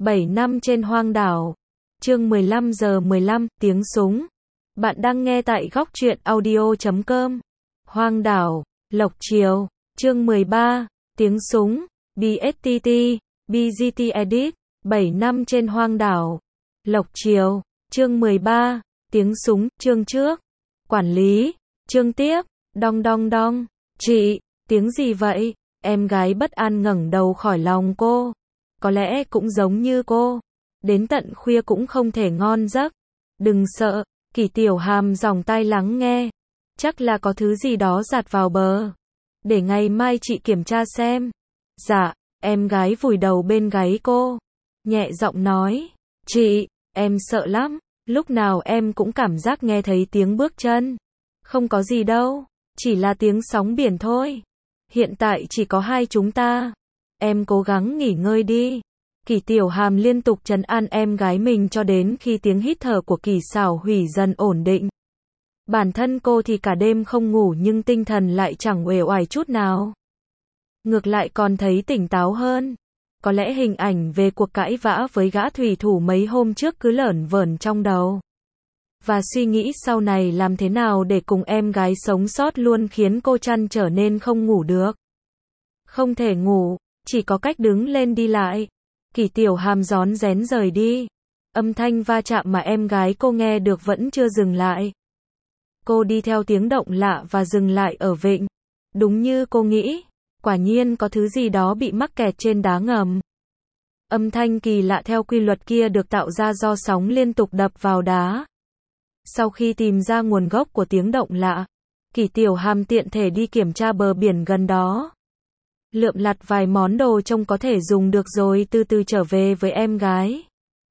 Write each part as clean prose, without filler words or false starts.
7 năm trên hoang đảo. Chương 15 giờ 15, tiếng súng. Bạn đang nghe tại góc truyện audio.com. Hoang đảo, Lộc Triều. Chương 13, tiếng súng. BSTT, BGT Edit. 7 năm trên hoang đảo, Lộc Triều. Chương 13, tiếng súng. Chương trước, quản lý. Chương tiếp, đong đong đong. Chị, tiếng gì vậy? Em gái bất an ngẩng đầu khỏi lòng cô. Có lẽ cũng giống như cô, đến tận khuya cũng không thể ngon giấc. Đừng sợ, Kỷ Tiểu Hàm dòng tai lắng nghe. Chắc là có thứ gì đó dạt vào bờ. Để ngày mai chị kiểm tra xem. Dạ, em gái vùi đầu bên gáy cô, nhẹ giọng nói. Chị, em sợ lắm, lúc nào em cũng cảm giác nghe thấy tiếng bước chân. Không có gì đâu, chỉ là tiếng sóng biển thôi. Hiện tại chỉ có hai chúng ta. Em cố gắng nghỉ ngơi đi. Kỷ Tiểu Hàm liên tục trấn an em gái mình cho đến khi tiếng hít thở của Kỷ Xảo Hủy dần ổn định. Bản thân cô thì cả đêm không ngủ nhưng tinh thần lại chẳng uể oải chút nào. Ngược lại còn thấy tỉnh táo hơn. Có lẽ hình ảnh về cuộc cãi vã với gã thủy thủ mấy hôm trước cứ lởn vởn trong đầu. Và suy nghĩ sau này làm thế nào để cùng em gái sống sót luôn khiến cô trăn trở nên không ngủ được. Không thể ngủ, chỉ có cách đứng lên đi lại. Kỷ Tiểu Hàm rón rén rời đi. Âm thanh va chạm mà em gái cô nghe được vẫn chưa dừng lại. Cô đi theo tiếng động lạ và dừng lại ở vịnh. Đúng như cô nghĩ, quả nhiên có thứ gì đó bị mắc kẹt trên đá ngầm. Âm thanh kỳ lạ theo quy luật kia được tạo ra do sóng liên tục đập vào đá. Sau khi tìm ra nguồn gốc của tiếng động lạ, Kỷ Tiểu Hàm tiện thể đi kiểm tra bờ biển gần đó. Lượm lặt vài món đồ trông có thể dùng được rồi từ từ trở về với em gái.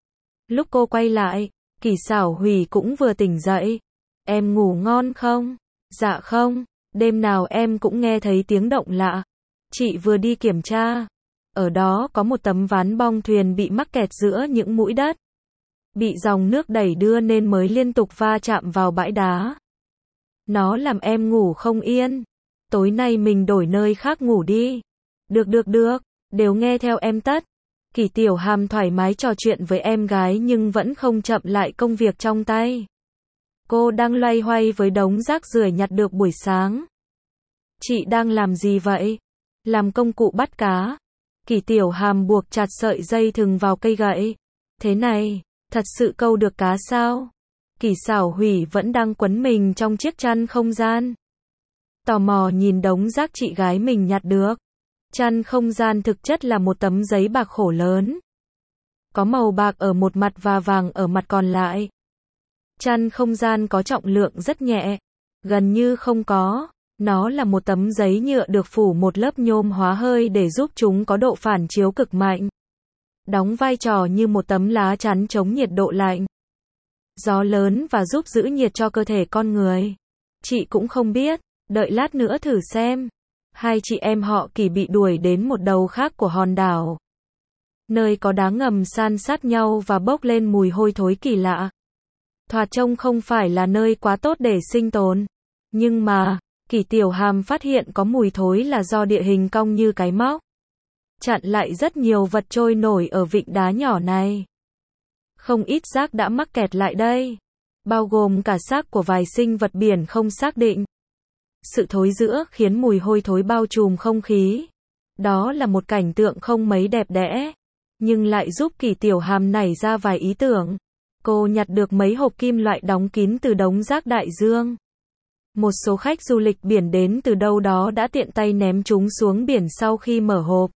Lúc cô quay lại, Kỷ Xảo Hủy cũng vừa tỉnh dậy. Em ngủ ngon không? Dạ không, đêm nào em cũng nghe thấy tiếng động lạ. Chị vừa đi kiểm tra. Ở đó có một tấm ván bong thuyền bị mắc kẹt giữa những mũi đất. Bị dòng nước đẩy đưa nên mới liên tục va chạm vào bãi đá. Nó làm em ngủ không yên. Tối nay mình đổi nơi khác ngủ đi. Được, đều nghe theo em tất. Kỷ Tiểu Hàm thoải mái trò chuyện với em gái nhưng vẫn không chậm lại công việc trong tay. Cô đang loay hoay với đống rác rưởi nhặt được buổi sáng. Chị đang làm gì vậy? Làm công cụ bắt cá. Kỷ Tiểu Hàm buộc chặt sợi dây thừng vào cây gậy. Thế này, thật sự câu được cá sao? Kỷ Xảo Hủy vẫn đang quấn mình trong chiếc chăn không gian. Tò mò nhìn đống rác chị gái mình nhặt được. Chăn không gian thực chất là một tấm giấy bạc khổ lớn. Có màu bạc ở một mặt và vàng ở mặt còn lại. Chăn không gian có trọng lượng rất nhẹ, gần như không có. Nó là một tấm giấy nhựa được phủ một lớp nhôm hóa hơi để giúp chúng có độ phản chiếu cực mạnh. Đóng vai trò như một tấm lá chắn chống nhiệt độ lạnh, gió lớn và giúp giữ nhiệt cho cơ thể con người. Chị cũng không biết, đợi lát nữa thử xem. Hai chị em họ Kỷ bị đuổi đến một đầu khác của hòn đảo. Nơi có đá ngầm san sát nhau và bốc lên mùi hôi thối kỳ lạ. Thoạt trông không phải là nơi quá tốt để sinh tồn. Nhưng mà, Kỷ Tiểu Hàm phát hiện có mùi thối là do địa hình cong như cái móc. Chặn lại rất nhiều vật trôi nổi ở vịnh đá nhỏ này. Không ít rác đã mắc kẹt lại đây. Bao gồm cả xác của vài sinh vật biển không xác định. Sự thối rữa khiến mùi hôi thối bao trùm không khí. Đó là một cảnh tượng không mấy đẹp đẽ. Nhưng lại giúp Kỷ Tiểu Hàm nảy ra vài ý tưởng. Cô nhặt được mấy hộp kim loại đóng kín từ đống rác đại dương. Một số khách du lịch biển đến từ đâu đó đã tiện tay ném chúng xuống biển sau khi mở hộp.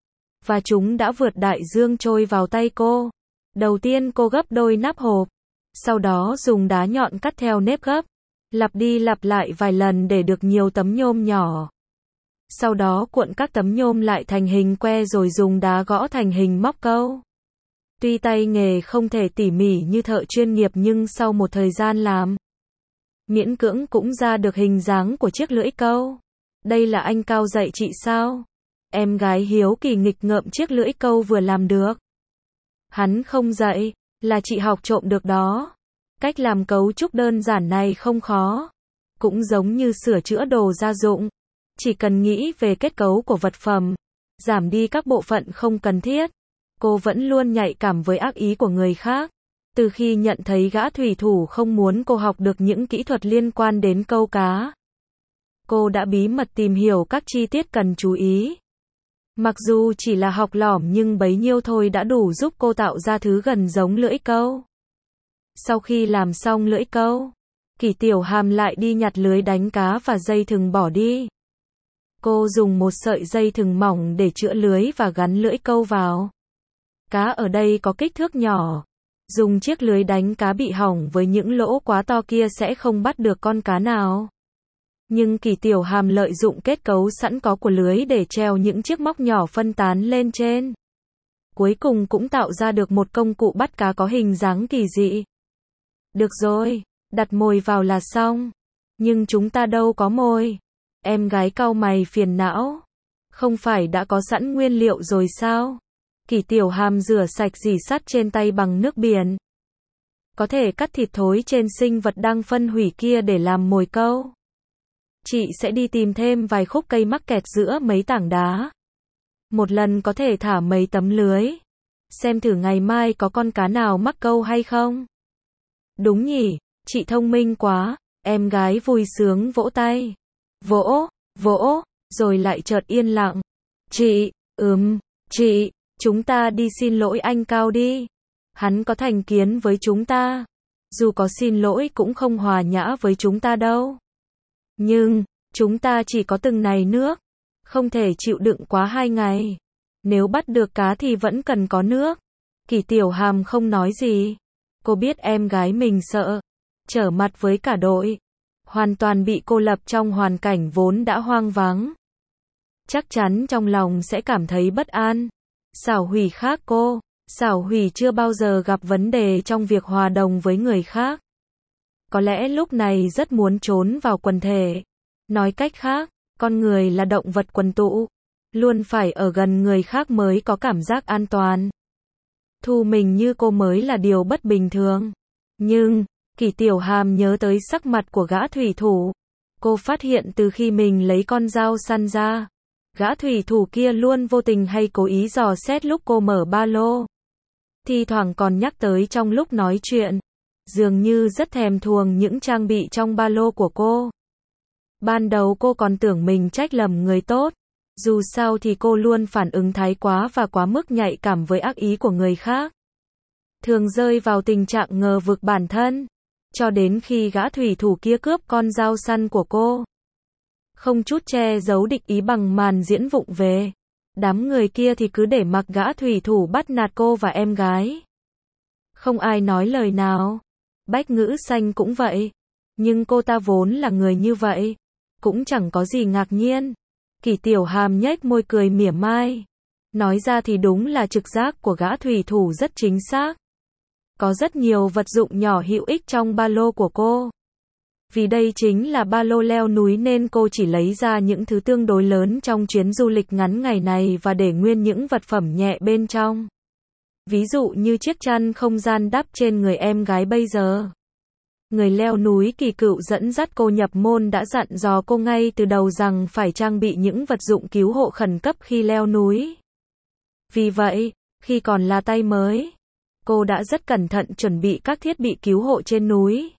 Và chúng đã vượt đại dương trôi vào tay cô. Đầu tiên cô gấp đôi nắp hộp. Sau đó dùng đá nhọn cắt theo nếp gấp. Lặp đi lặp lại vài lần để được nhiều tấm nhôm nhỏ. Sau đó cuộn các tấm nhôm lại thành hình que rồi dùng đá gõ thành hình móc câu. Tuy tay nghề không thể tỉ mỉ như thợ chuyên nghiệp nhưng sau một thời gian làm, miễn cưỡng cũng ra được hình dáng của chiếc lưỡi câu. Đây là anh Cao dạy chị sao? Em gái hiếu kỳ nghịch ngợm chiếc lưỡi câu vừa làm được. Hắn không dạy, là chị học trộm được đó. Cách làm cấu trúc đơn giản này không khó. Cũng giống như sửa chữa đồ gia dụng. Chỉ cần nghĩ về kết cấu của vật phẩm, giảm đi các bộ phận không cần thiết. Cô vẫn luôn nhạy cảm với ác ý của người khác. Từ khi nhận thấy gã thủy thủ không muốn cô học được những kỹ thuật liên quan đến câu cá, cô đã bí mật tìm hiểu các chi tiết cần chú ý. Mặc dù chỉ là học lỏm nhưng bấy nhiêu thôi đã đủ giúp cô tạo ra thứ gần giống lưỡi câu. Sau khi làm xong lưỡi câu, Kỷ Tiểu Hàm lại đi nhặt lưới đánh cá và dây thừng bỏ đi. Cô dùng một sợi dây thừng mỏng để chữa lưới và gắn lưỡi câu vào. Cá ở đây có kích thước nhỏ. Dùng chiếc lưới đánh cá bị hỏng với những lỗ quá to kia sẽ không bắt được con cá nào. Nhưng Kỷ Tiểu Hàm lợi dụng kết cấu sẵn có của lưới để treo những chiếc móc nhỏ phân tán lên trên. Cuối cùng cũng tạo ra được một công cụ bắt cá có hình dáng kỳ dị. Được rồi, đặt mồi vào là xong. Nhưng chúng ta đâu có mồi. Em gái cau mày phiền não. Không phải đã có sẵn nguyên liệu rồi sao? Kỷ Tiểu Hàm rửa sạch rỉ sắt trên tay bằng nước biển. Có thể cắt thịt thối trên sinh vật đang phân hủy kia để làm mồi câu. Chị sẽ đi tìm thêm vài khúc cây mắc kẹt giữa mấy tảng đá. Một lần có thể thả mấy tấm lưới. Xem thử ngày mai có con cá nào mắc câu hay không. Đúng nhỉ, chị thông minh quá. Em gái vui sướng vỗ tay. Vỗ, rồi lại chợt yên lặng. Chị, chị, chúng ta đi xin lỗi anh Cao đi. Hắn có thành kiến với chúng ta. Dù có xin lỗi cũng không hòa nhã với chúng ta đâu. Nhưng, chúng ta chỉ có từng này nước. Không thể chịu đựng quá 2 ngày. Nếu bắt được cá thì vẫn cần có nước. Kỷ Tiểu Hàm không nói gì. Cô biết em gái mình sợ. Trở mặt với cả đội. Hoàn toàn bị cô lập trong hoàn cảnh vốn đã hoang vắng. Chắc chắn trong lòng sẽ cảm thấy bất an. Xảo Hủy khác cô. Xảo Hủy chưa bao giờ gặp vấn đề trong việc hòa đồng với người khác. Có lẽ lúc này rất muốn trốn vào quần thể. Nói cách khác, con người là động vật quần tụ. Luôn phải ở gần người khác mới có cảm giác an toàn. Thu mình như cô mới là điều bất bình thường. Nhưng, Kỷ Tiểu Hàm nhớ tới sắc mặt của gã thủy thủ. Cô phát hiện từ khi mình lấy con dao săn ra, gã thủy thủ kia luôn vô tình hay cố ý dò xét lúc cô mở ba lô. Thi thoảng còn nhắc tới trong lúc nói chuyện. Dường như rất thèm thuồng những trang bị trong ba lô của cô. Ban đầu cô còn tưởng mình trách lầm người tốt. Dù sao thì cô luôn phản ứng thái quá và quá mức nhạy cảm với ác ý của người khác. Thường rơi vào tình trạng ngờ vực bản thân. Cho đến khi gã thủy thủ kia cướp con dao săn của cô. Không chút che giấu địch ý bằng màn diễn vụng về. Đám người kia thì cứ để mặc gã thủy thủ bắt nạt cô và em gái. Không ai nói lời nào. Bách Ngữ Xanh cũng vậy. Nhưng cô ta vốn là người như vậy. Cũng chẳng có gì ngạc nhiên. Kỷ Tiểu Hàm nhếch môi cười mỉa mai. Nói ra thì đúng là trực giác của gã thủy thủ rất chính xác. Có rất nhiều vật dụng nhỏ hữu ích trong ba lô của cô. Vì đây chính là ba lô leo núi nên cô chỉ lấy ra những thứ tương đối lớn trong chuyến du lịch ngắn ngày này và để nguyên những vật phẩm nhẹ bên trong. Ví dụ như chiếc chăn không gian đắp trên người em gái bây giờ. Người leo núi kỳ cựu dẫn dắt cô nhập môn đã dặn dò cô ngay từ đầu rằng phải trang bị những vật dụng cứu hộ khẩn cấp khi leo núi. Vì vậy, khi còn là tay mới, cô đã rất cẩn thận chuẩn bị các thiết bị cứu hộ trên núi.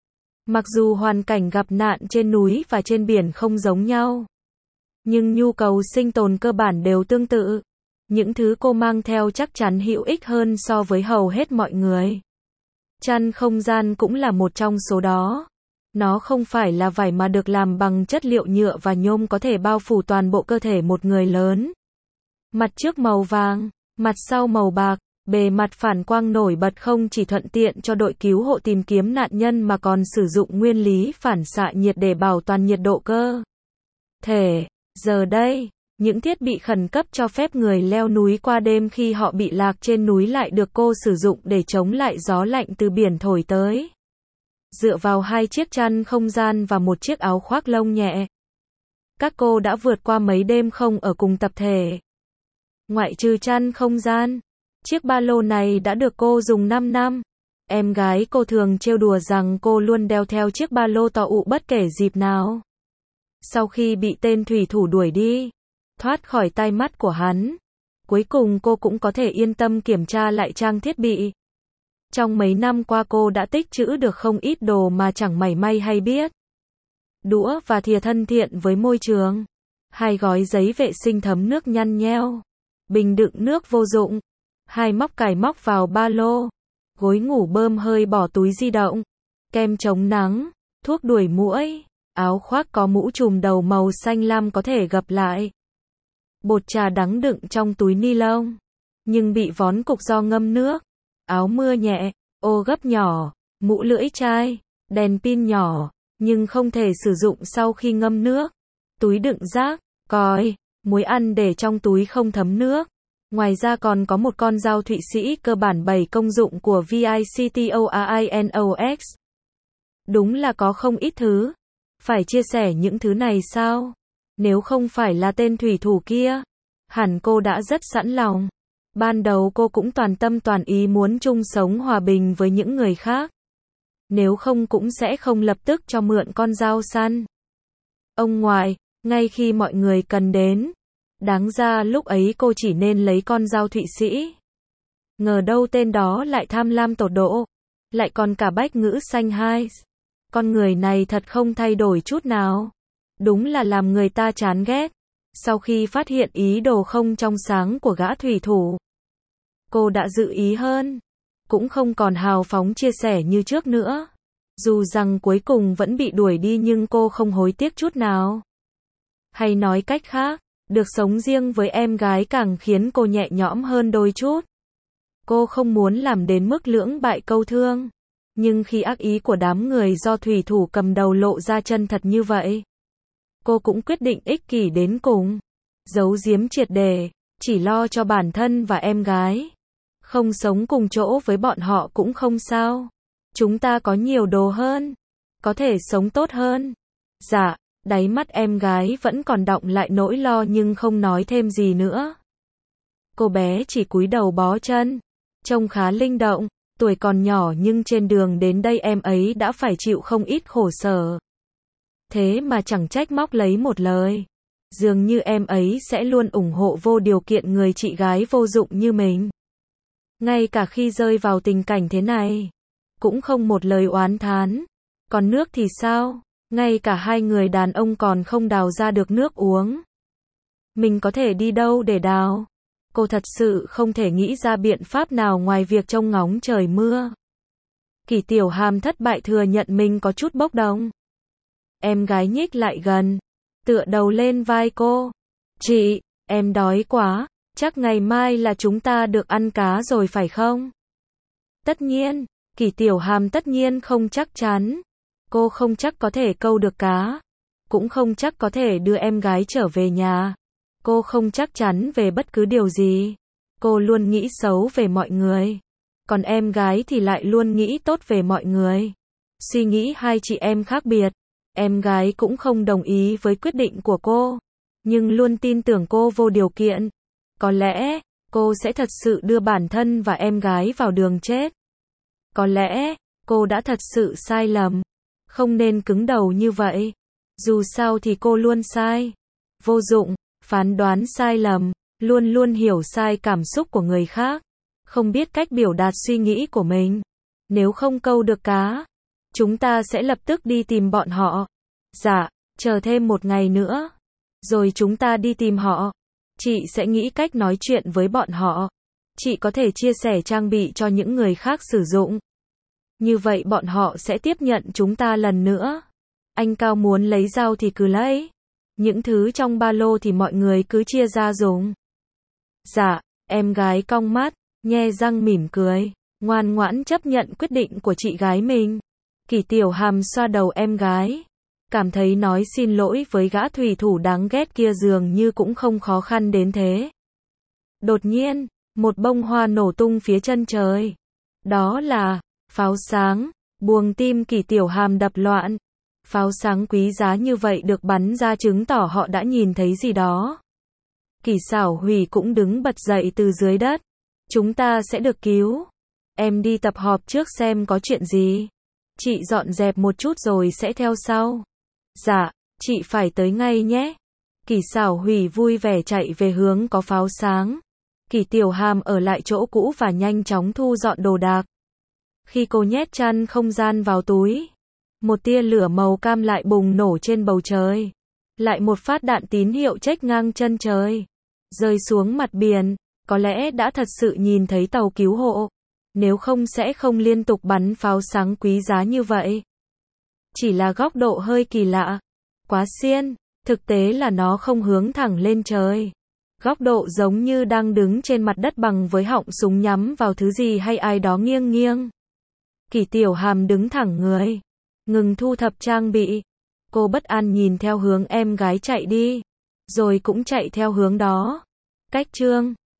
Mặc dù hoàn cảnh gặp nạn trên núi và trên biển không giống nhau, nhưng nhu cầu sinh tồn cơ bản đều tương tự. Những thứ cô mang theo chắc chắn hữu ích hơn so với hầu hết mọi người. Chăn không gian cũng là một trong số đó. Nó không phải là vải mà được làm bằng chất liệu nhựa và nhôm có thể bao phủ toàn bộ cơ thể một người lớn. Mặt trước màu vàng, mặt sau màu bạc, bề mặt phản quang nổi bật không chỉ thuận tiện cho đội cứu hộ tìm kiếm nạn nhân mà còn sử dụng nguyên lý phản xạ nhiệt để bảo toàn nhiệt độ cơ thể. Giờ đây, những thiết bị khẩn cấp cho phép người leo núi qua đêm khi họ bị lạc trên núi lại được cô sử dụng để chống lại gió lạnh từ biển thổi tới. Dựa vào 2 chiếc chăn không gian và một chiếc áo khoác lông nhẹ, các cô đã vượt qua mấy đêm không ở cùng tập thể. Ngoại trừ chăn không gian, chiếc ba lô này đã được cô dùng 5 năm. Em gái cô thường trêu đùa rằng cô luôn đeo theo chiếc ba lô to ụ bất kể dịp nào. Sau khi bị tên thủy thủ đuổi đi, thoát khỏi tai mắt của hắn, Cuối cùng cô cũng có thể yên tâm kiểm tra lại trang thiết bị. Trong mấy năm qua cô đã tích trữ được không ít đồ mà chẳng mảy may hay biết. Đũa và thìa thân thiện với môi trường. 2 gói giấy vệ sinh thấm nước nhăn nheo. Bình đựng nước vô dụng. 2 móc cài móc vào ba lô. Gối ngủ bơm hơi bỏ túi di động. Kem chống nắng. Thuốc đuổi muỗi. Áo khoác có mũ trùm đầu màu xanh lam có thể gập lại. Bột trà đắng đựng trong túi ni lông. Nhưng bị vón cục do ngâm nước. Áo mưa nhẹ. Ô gấp nhỏ. Mũ lưỡi chai. Đèn pin nhỏ. Nhưng không thể sử dụng sau khi ngâm nước. Túi đựng rác. Còi. Muối ăn để trong túi không thấm nước. Ngoài ra còn có một con dao Thụy Sĩ cơ bản 7 công dụng của VICTORINOX. Đúng là có không ít thứ. Phải chia sẻ những thứ này sao? Nếu không phải là tên thủy thủ kia, hẳn cô đã rất sẵn lòng. Ban đầu cô cũng toàn tâm toàn ý muốn chung sống hòa bình với những người khác. Nếu không cũng sẽ không lập tức cho mượn con dao săn. Ông ngoại, ngay khi mọi người cần đến. Đáng ra lúc ấy cô chỉ nên lấy con dao Thụy Sĩ. Ngờ đâu tên đó lại tham lam tột độ. Lại còn cả bách ngữ xanh hai. Con người này thật không thay đổi chút nào. Đúng là làm người ta chán ghét. Sau khi phát hiện ý đồ không trong sáng của gã thủy thủ, cô đã dự ý hơn. Cũng không còn hào phóng chia sẻ như trước nữa. Dù rằng cuối cùng vẫn bị đuổi đi nhưng cô không hối tiếc chút nào. Hay nói cách khác, được sống riêng với em gái càng khiến cô nhẹ nhõm hơn đôi chút. Cô không muốn làm đến mức lưỡng bại câu thương. Nhưng khi ác ý của đám người do thủy thủ cầm đầu lộ ra chân thật như vậy, cô cũng quyết định ích kỷ đến cùng. Giấu giếm triệt để, chỉ lo cho bản thân và em gái. Không sống cùng chỗ với bọn họ cũng không sao. Chúng ta có nhiều đồ hơn. Có thể sống tốt hơn. Dạ, đáy mắt em gái vẫn còn đọng lại nỗi lo nhưng không nói thêm gì nữa. Cô bé chỉ cúi đầu bó chân. Trông khá linh động. Tuổi còn nhỏ nhưng trên đường đến đây em ấy đã phải chịu không ít khổ sở. Thế mà chẳng trách móc lấy một lời. Dường như em ấy sẽ luôn ủng hộ vô điều kiện người chị gái vô dụng như mình. Ngay cả khi rơi vào tình cảnh thế này, cũng không một lời oán thán. Còn nước thì sao? Ngay cả 2 người đàn ông còn không đào ra được nước uống. Mình có thể đi đâu để đào? Cô thật sự không thể nghĩ ra biện pháp nào ngoài việc trông ngóng trời mưa. Kỷ Tiểu Hàm thất bại thừa nhận mình có chút bốc đồng. Em gái nhích lại gần, tựa đầu lên vai cô. Chị, em đói quá, chắc ngày mai là chúng ta được ăn cá rồi phải không? Tất nhiên, Kỷ Tiểu Hàm tất nhiên không chắc chắn. Cô không chắc có thể câu được cá, cũng không chắc có thể đưa em gái trở về nhà. Cô không chắc chắn về bất cứ điều gì. Cô luôn nghĩ xấu về mọi người. Còn em gái thì lại luôn nghĩ tốt về mọi người. Suy nghĩ 2 chị em khác biệt. Em gái cũng không đồng ý với quyết định của cô. Nhưng luôn tin tưởng cô vô điều kiện. Có lẽ, cô sẽ thật sự đưa bản thân và em gái vào đường chết. Có lẽ, cô đã thật sự sai lầm. Không nên cứng đầu như vậy. Dù sao thì cô luôn sai. Vô dụng. Phán đoán sai lầm, luôn luôn hiểu sai cảm xúc của người khác, không biết cách biểu đạt suy nghĩ của mình. Nếu không câu được cá, chúng ta sẽ lập tức đi tìm bọn họ. Dạ, chờ thêm 1 ngày nữa, rồi chúng ta đi tìm họ. Chị sẽ nghĩ cách nói chuyện với bọn họ. Chị có thể chia sẻ trang bị cho những người khác sử dụng. Như vậy bọn họ sẽ tiếp nhận chúng ta lần nữa. Anh Cao muốn lấy dao thì cứ lấy. Những thứ trong ba lô thì mọi người cứ chia ra dùng. Dạ, em gái cong mắt, nhe răng mỉm cười, ngoan ngoãn chấp nhận quyết định của chị gái mình. Kỷ Tiểu Hàm xoa đầu em gái, cảm thấy nói xin lỗi với gã thủy thủ đáng ghét kia dường như cũng không khó khăn đến thế. Đột nhiên, một bông hoa nổ tung phía chân trời. Đó là pháo sáng, buồng tim Kỷ Tiểu Hàm đập loạn. Pháo sáng quý giá như vậy được bắn ra chứng tỏ họ đã nhìn thấy gì đó. Kỷ Xảo Hủy cũng đứng bật dậy từ dưới đất. Chúng ta sẽ được cứu. Em đi tập họp trước xem có chuyện gì. Chị dọn dẹp một chút rồi sẽ theo sau. Dạ, chị phải tới ngay nhé. Kỷ Xảo Hủy vui vẻ chạy về hướng có pháo sáng. Kỷ Tiểu Hàm ở lại chỗ cũ và nhanh chóng thu dọn đồ đạc. Khi cô nhét chăn không gian vào túi, một tia lửa màu cam lại bùng nổ trên bầu trời. Lại một phát đạn tín hiệu chếch ngang chân trời, rơi xuống mặt biển, có lẽ đã thật sự nhìn thấy tàu cứu hộ. Nếu không sẽ không liên tục bắn pháo sáng quý giá như vậy. Chỉ là góc độ hơi kỳ lạ. Quá xiên, thực tế là nó không hướng thẳng lên trời. Góc độ giống như đang đứng trên mặt đất bằng với họng súng nhắm vào thứ gì hay ai đó nghiêng nghiêng. Kỷ Tiểu Hàm đứng thẳng người, ngừng thu thập trang bị. Cô bất an nhìn theo hướng em gái chạy đi, rồi cũng chạy theo hướng đó. Cách Trương